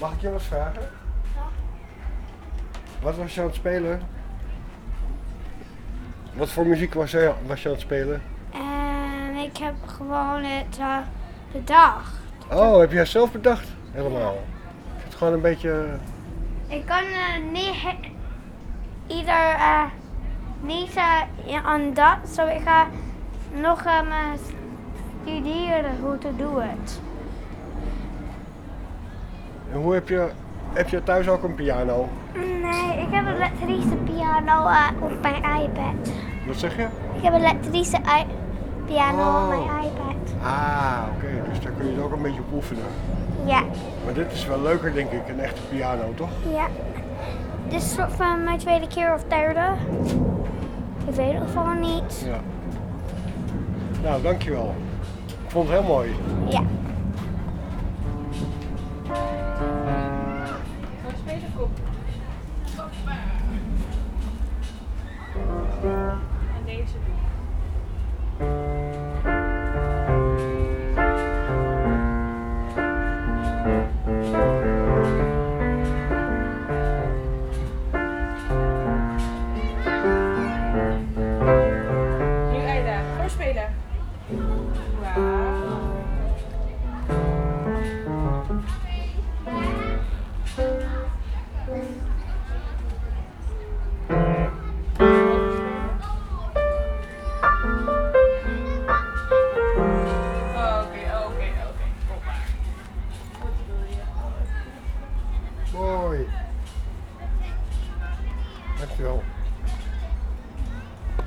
Mag ik je wat vragen? Ja. Wat was je aan het spelen? Wat voor muziek was je aan het spelen? En ik heb gewoon het bedacht. Oh, heb jij zelf bedacht? Helemaal. Het is gewoon een beetje... Ik kan niet aan dat, zo ik ga nog studeren hoe te doen het. En hoe heb je thuis ook een piano? Nee, ik heb een elektrische piano op mijn iPad. Wat zeg je? Ik heb een elektrische piano op mijn iPad. Ah, oké. Dus daar kun je het ook een beetje op oefenen. Ja. Maar dit is wel leuker, denk ik, een echte piano, toch? Ja. Dit is soort van mijn tweede keer of derde. Ik weet het gewoon niet. Ja. Nou, dankjewel. Ik vond het heel mooi. Ja.